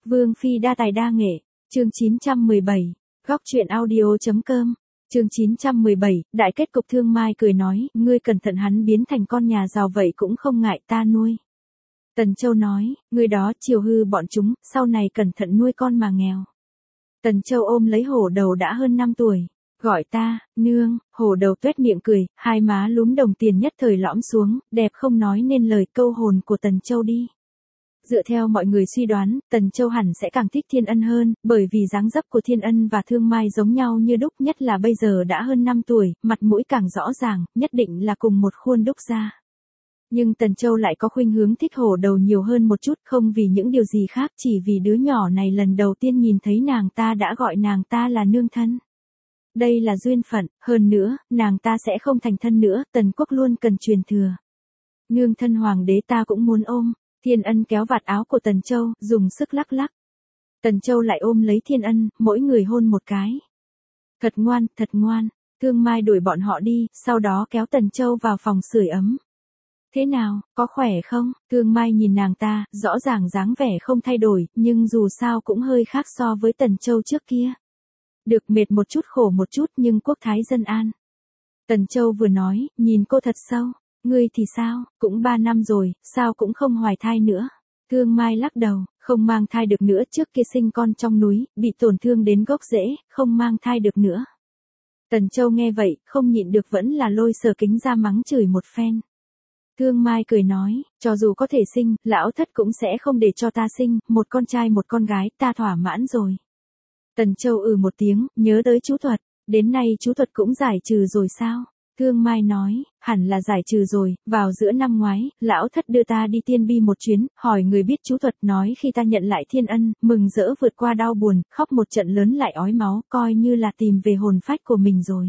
Vương Phi đa tài đa nghệ, chương 917, góc truyện audio.com, chương 917, đại kết cục. Thương Mai cười nói, ngươi cẩn thận hắn biến thành con nhà giàu vậy cũng không ngại ta nuôi. Tần Châu nói, ngươi đó chiều hư bọn chúng, sau này cẩn thận nuôi con mà nghèo. Tần Châu ôm lấy hổ đầu đã hơn 5 tuổi, gọi ta, nương. Hổ đầu tuét miệng cười, hai má lúm đồng tiền nhất thời lõm xuống, đẹp không nói nên lời, câu hồn của Tần Châu đi. Dựa theo mọi người suy đoán, Tần Châu hẳn sẽ càng thích Thiên Ân hơn, bởi vì dáng dấp của Thiên Ân và Thương Mai giống nhau như đúc, nhất là bây giờ đã hơn 5 tuổi, mặt mũi càng rõ ràng, nhất định là cùng một khuôn đúc ra. Nhưng Tần Châu lại có khuynh hướng thích hổ đầu nhiều hơn một chút, không vì những điều gì khác, chỉ vì đứa nhỏ này lần đầu tiên nhìn thấy nàng ta đã gọi nàng ta là nương thân. Đây là duyên phận, hơn nữa, nàng ta sẽ không thành thân nữa, Tần quốc luôn cần truyền thừa. Nương thân hoàng đế ta cũng muốn ôm. Thiên Ân kéo vạt áo của Tần Châu, dùng sức lắc lắc. Tần Châu lại ôm lấy Thiên Ân, mỗi người hôn một cái. Thật ngoan, thật ngoan. Thương Mai đuổi bọn họ đi, sau đó kéo Tần Châu vào phòng sưởi ấm. Thế nào, có khỏe không? Thương Mai nhìn nàng ta, rõ ràng dáng vẻ không thay đổi, nhưng dù sao cũng hơi khác so với Tần Châu trước kia. Được, mệt một chút khổ một chút nhưng quốc thái dân an. Tần Châu vừa nói, nhìn cô thật sâu. Ngươi thì sao, cũng 3 năm rồi, sao cũng không hoài thai nữa. Thương Mai lắc đầu, không mang thai được nữa, trước kia sinh con trong núi, bị tổn thương đến gốc rễ, không mang thai được nữa. Tần Châu nghe vậy, không nhịn được vẫn là lôi Sở Kính ra mắng chửi một phen. Thương Mai cười nói, cho dù có thể sinh, lão thất cũng sẽ không để cho ta sinh, một con trai một con gái, ta thỏa mãn rồi. Tần Châu một tiếng, nhớ tới chú thuật, đến nay chú thuật cũng giải trừ rồi sao? Thương Mai nói, hẳn là giải trừ rồi, vào giữa năm ngoái, lão thất đưa ta đi Tiên Bi một chuyến, hỏi người biết chú thuật, nói khi ta nhận lại Thiên Ân, mừng rỡ vượt qua đau buồn, khóc một trận lớn lại ói máu, coi như là tìm về hồn phách của mình rồi.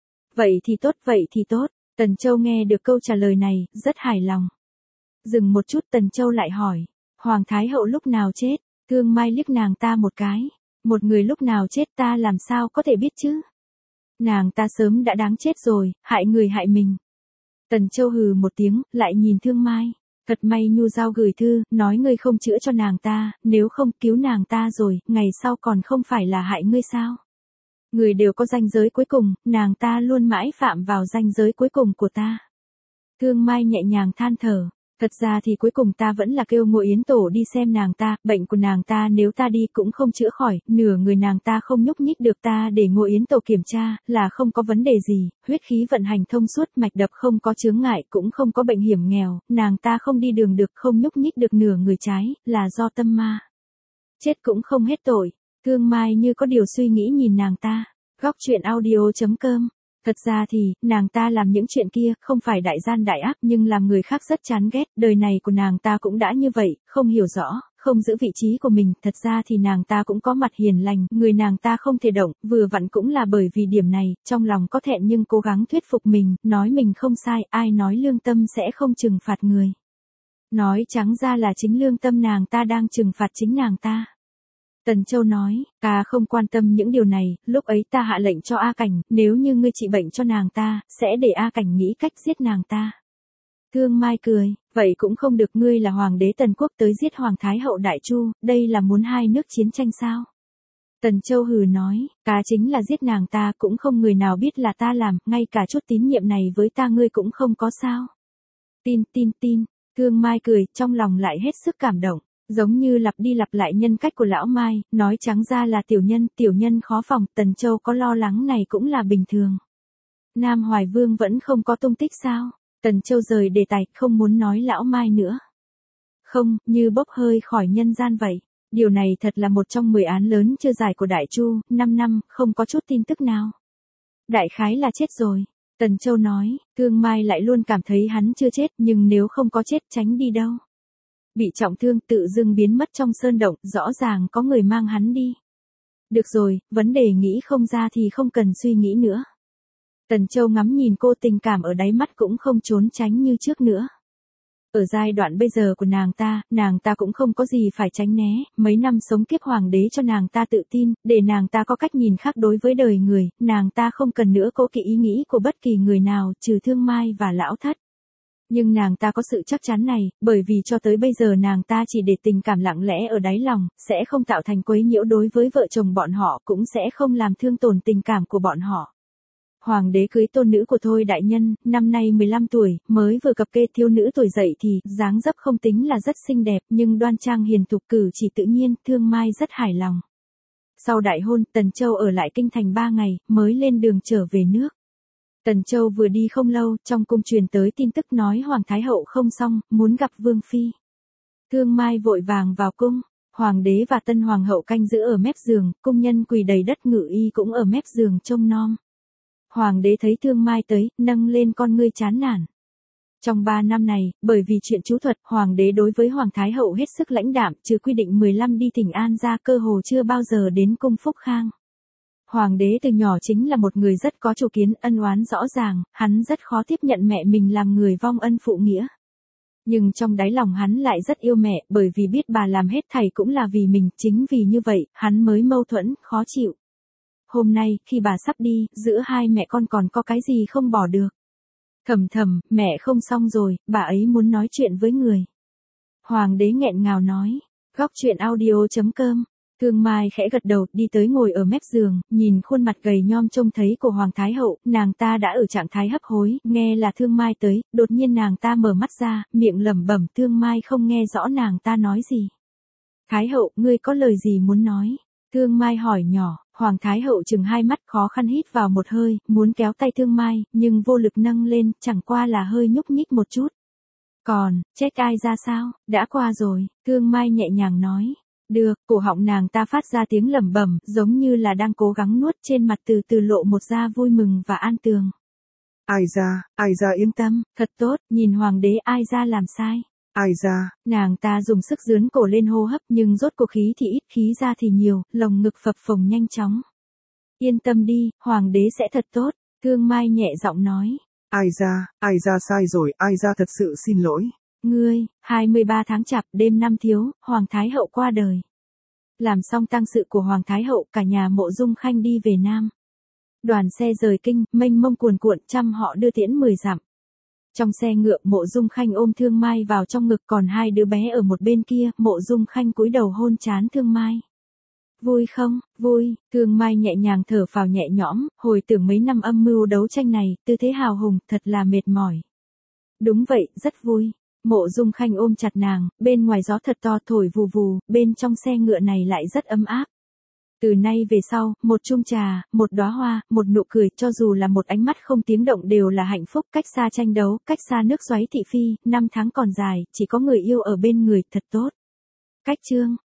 Vậy thì tốt, vậy thì tốt. Tần Châu nghe được câu trả lời này, rất hài lòng. Dừng một chút, Tần Châu lại hỏi, Hoàng Thái Hậu lúc nào chết? Thương Mai liếc nàng ta một cái, một người lúc nào chết ta làm sao có thể biết chứ? Nàng ta sớm đã đáng chết rồi, hại người hại mình. Tần Châu hừ một tiếng, lại nhìn Thương Mai. Thật may Nhu Giao gửi thư, nói ngươi không chữa cho nàng ta, nếu không cứu nàng ta rồi, ngày sau còn không phải là hại ngươi sao? Người đều có ranh giới cuối cùng, nàng ta luôn mãi phạm vào ranh giới cuối cùng của ta. Thương Mai nhẹ nhàng than thở. Thật ra thì cuối cùng ta vẫn là kêu Ngô Yến Tổ đi xem nàng ta, bệnh của nàng ta nếu ta đi cũng không chữa khỏi, nửa người nàng ta không nhúc nhích được, ta để Ngô Yến Tổ kiểm tra, là không có vấn đề gì, huyết khí vận hành thông suốt, mạch đập không có chướng ngại, cũng không có bệnh hiểm nghèo, nàng ta không đi đường được, không nhúc nhích được nửa người trái, là do tâm ma. Chết cũng không hết tội. Thương Mai như có điều suy nghĩ nhìn nàng ta. Góc truyện audio.com. Thật ra thì, nàng ta làm những chuyện kia, không phải đại gian đại ác nhưng làm người khác rất chán ghét, đời này của nàng ta cũng đã như vậy, không hiểu rõ, không giữ vị trí của mình, thật ra thì nàng ta cũng có mặt hiền lành, người nàng ta không thể động, vừa vặn cũng là bởi vì điểm này, trong lòng có thẹn nhưng cố gắng thuyết phục mình, nói mình không sai, ai nói lương tâm sẽ không trừng phạt người. Nói trắng ra là chính lương tâm nàng ta đang trừng phạt chính nàng ta. Tần Châu nói, ta không quan tâm những điều này, lúc ấy ta hạ lệnh cho A Cảnh, nếu như ngươi trị bệnh cho nàng ta, sẽ để A Cảnh nghĩ cách giết nàng ta. Thương Mai cười, vậy cũng không được, ngươi là hoàng đế Tần quốc tới giết Hoàng Thái Hậu Đại Chu, đây là muốn hai nước chiến tranh sao? Tần Châu hừ nói, ta chính là giết nàng ta cũng không người nào biết là ta làm, ngay cả chút tín nhiệm này với ta ngươi cũng không có sao? Tin. Thương Mai cười, trong lòng lại hết sức cảm động. Giống như lặp đi lặp lại nhân cách của lão Mai, nói trắng ra là tiểu nhân khó phòng, Tần Châu có lo lắng này cũng là bình thường. Nam Hoài Vương vẫn không có tung tích sao? Tần Châu rời đề tài, không muốn nói lão Mai nữa. Không, như bốc hơi khỏi nhân gian vậy. Điều này thật là một trong 10 án lớn chưa giải của Đại Chu, 5 năm, không có chút tin tức nào. Đại khái là chết rồi. Tần Châu nói, Thương Mai lại luôn cảm thấy hắn chưa chết, nhưng nếu không có chết tránh đi đâu. Bị trọng thương tự dưng biến mất trong sơn động, rõ ràng có người mang hắn đi. Được rồi, vấn đề nghĩ không ra thì không cần suy nghĩ nữa. Tần Châu ngắm nhìn cô, tình cảm ở đáy mắt cũng không trốn tránh như trước nữa. Ở giai đoạn bây giờ của nàng ta cũng không có gì phải tránh né, mấy năm sống kiếp hoàng đế cho nàng ta tự tin, để nàng ta có cách nhìn khác đối với đời người, nàng ta không cần nữa cố kỵ ý nghĩ của bất kỳ người nào, trừ Thương Mai và lão thất. Nhưng nàng ta có sự chắc chắn này, bởi vì cho tới bây giờ nàng ta chỉ để tình cảm lặng lẽ ở đáy lòng, sẽ không tạo thành quấy nhiễu đối với vợ chồng bọn họ, cũng sẽ không làm thương tổn tình cảm của bọn họ. Hoàng đế cưới tôn nữ của Thôi đại nhân, năm nay 15 tuổi, mới vừa cập kê thiếu nữ tuổi dậy thì, dáng dấp không tính là rất xinh đẹp, nhưng đoan trang hiền thục, cử chỉ tự nhiên, Thương Mai rất hài lòng. Sau đại hôn, Tần Châu ở lại kinh thành 3 ngày, mới lên đường trở về nước. Tần Châu vừa đi không lâu, trong cung truyền tới tin tức nói Hoàng Thái Hậu không xong, muốn gặp Vương Phi. Thương Mai vội vàng vào cung, Hoàng đế và Tân Hoàng hậu canh giữ ở mép giường, cung nhân quỳ đầy đất, ngự y cũng ở mép giường trông nom. Hoàng đế thấy Thương Mai tới, nâng lên con ngươi chán nản. Trong 3 năm này, bởi vì chuyện chú thuật, Hoàng đế đối với Hoàng Thái Hậu hết sức lãnh đạm, trừ quy định 15 đi Thỉnh An ra, cơ hồ chưa bao giờ đến cung Phúc Khang. Hoàng đế từ nhỏ chính là một người rất có chủ kiến, ân oán rõ ràng, hắn rất khó tiếp nhận mẹ mình làm người vong ân phụ nghĩa. Nhưng trong đáy lòng hắn lại rất yêu mẹ, bởi vì biết bà làm hết thảy cũng là vì mình, chính vì như vậy, hắn mới mâu thuẫn, khó chịu. Hôm nay, khi bà sắp đi, giữa hai mẹ con còn có cái gì không bỏ được. Thầm thầm, mẹ không xong rồi, bà ấy muốn nói chuyện với người. Hoàng đế nghẹn ngào nói. Góc chuyện audio.com. Thương Mai khẽ gật đầu, đi tới ngồi ở mép giường, nhìn khuôn mặt gầy nhom trông thấy của Hoàng Thái Hậu, nàng ta đã ở trạng thái hấp hối, nghe là Thương Mai tới, đột nhiên nàng ta mở mắt ra, miệng lẩm bẩm, Thương Mai không nghe rõ nàng ta nói gì. Thái Hậu, ngươi có lời gì muốn nói? Thương Mai hỏi nhỏ. Hoàng Thái Hậu chừng hai mắt, khó khăn hít vào một hơi, muốn kéo tay Thương Mai, nhưng vô lực nâng lên, chẳng qua là hơi nhúc nhích một chút. Còn, trách ai ra sao, đã qua rồi, Thương Mai nhẹ nhàng nói. Được, cổ họng nàng ta phát ra tiếng lẩm bẩm, giống như là đang cố gắng nuốt, trên mặt từ từ lộ một da vui mừng và an tường. Ai ra yên tâm, thật tốt, nhìn Hoàng đế, ai ra làm sai. Ai ra, nàng ta dùng sức dướn cổ lên hô hấp, nhưng rốt cuộc khí thì ít, khí ra thì nhiều, lồng ngực phập phồng nhanh chóng. Yên tâm đi, Hoàng đế sẽ thật tốt, Thương Mai nhẹ giọng nói. Ai ra sai rồi, ai ra thật sự xin lỗi. Ngươi, 23 tháng Chạp, đêm 5 Thiếu, Hoàng Thái Hậu qua đời. Làm xong tang sự của Hoàng Thái Hậu, cả nhà Mộ Dung Khanh đi về Nam. Đoàn xe rời kinh, mênh mông cuồn cuộn, trăm họ đưa tiễn 10 dặm. Trong xe ngựa, Mộ Dung Khanh ôm Thương Mai vào trong ngực, còn hai đứa bé ở một bên kia, Mộ Dung Khanh cúi đầu hôn trán Thương Mai. Vui không? Vui, Thương Mai nhẹ nhàng thở phào nhẹ nhõm, hồi tưởng mấy năm âm mưu đấu tranh này, tư thế hào hùng, thật là mệt mỏi. Đúng vậy, rất vui. Mộ Dung Khanh ôm chặt nàng, bên ngoài gió thật to thổi vù vù, bên trong xe ngựa này lại rất ấm áp. Từ nay về sau, một chung trà, một đóa hoa, một nụ cười, cho dù là một ánh mắt không tiếng động đều là hạnh phúc, cách xa tranh đấu, cách xa nước xoáy thị phi, 5 tháng còn dài, chỉ có người yêu ở bên người, thật tốt. Cách chương